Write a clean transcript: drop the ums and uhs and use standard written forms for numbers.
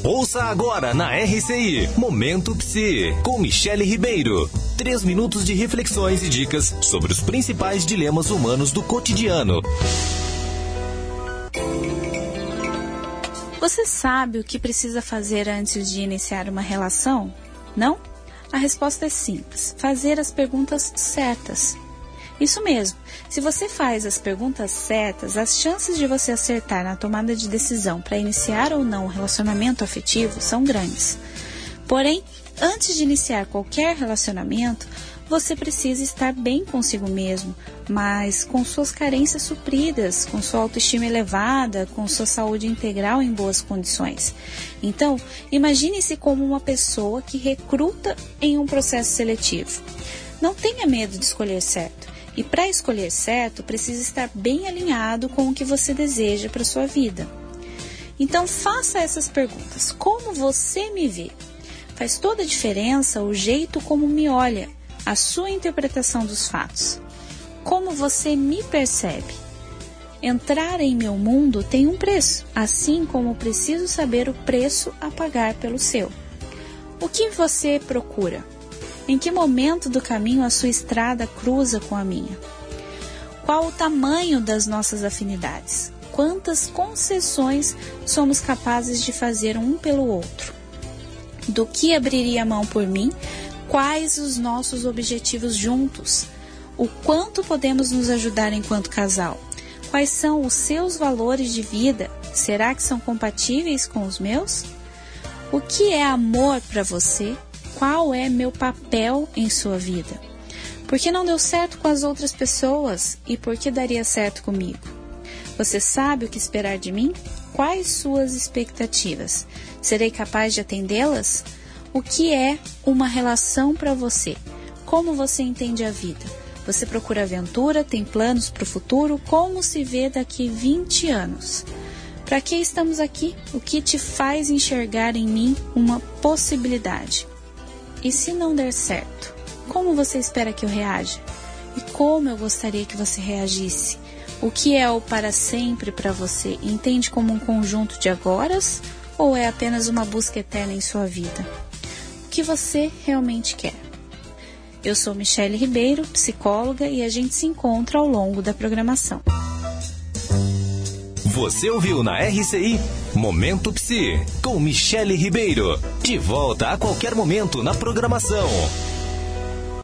Ouça agora na RCI, Momento Psi, com Michele Ribeiro. 3 minutos de reflexões e dicas sobre os principais dilemas humanos do cotidiano. Você sabe o que precisa fazer antes de iniciar uma relação? Não? A resposta é simples: fazer as perguntas certas. Isso mesmo, se você faz as perguntas certas, as chances de você acertar na tomada de decisão para iniciar ou não um relacionamento afetivo são grandes. Porém, antes de iniciar qualquer relacionamento, você precisa estar bem consigo mesmo, mas com suas carências supridas, com sua autoestima elevada, com sua saúde integral em boas condições. Então, imagine-se como uma pessoa que recruta em um processo seletivo. Não tenha medo de escolher certo. E para escolher certo, precisa estar bem alinhado com o que você deseja para a sua vida. Então, faça essas perguntas. Como você me vê? Faz toda a diferença o jeito como me olha, a sua interpretação dos fatos. Como você me percebe? Entrar em meu mundo tem um preço, assim como preciso saber o preço a pagar pelo seu. O que você procura? Em que momento do caminho a sua estrada cruza com a minha? Qual o tamanho das nossas afinidades? Quantas concessões somos capazes de fazer um pelo outro? Do que abriria a mão por mim? Quais os nossos objetivos juntos? O quanto podemos nos ajudar enquanto casal? Quais são os seus valores de vida? Será que são compatíveis com os meus? O que é amor para você? Qual é meu papel em sua vida? Por que não deu certo com as outras pessoas e por que daria certo comigo? Você sabe o que esperar de mim? Quais suas expectativas? Serei capaz de atendê-las? O que é uma relação para você? Como você entende a vida? Você procura aventura? Tem planos para o futuro? Como se vê daqui 20 anos? Para que estamos aqui? O que te faz enxergar em mim uma possibilidade? E se não der certo, como você espera que eu reaja? E como eu gostaria que você reagisse? O que é o para sempre para você? Entende como um conjunto de agoras ou é apenas uma busca eterna em sua vida? O que você realmente quer? Eu sou Michele Ribeiro, psicóloga, e a gente se encontra ao longo da programação. Você ouviu na RCI Momento Psi, com Michele Ribeiro. De volta a qualquer momento na programação.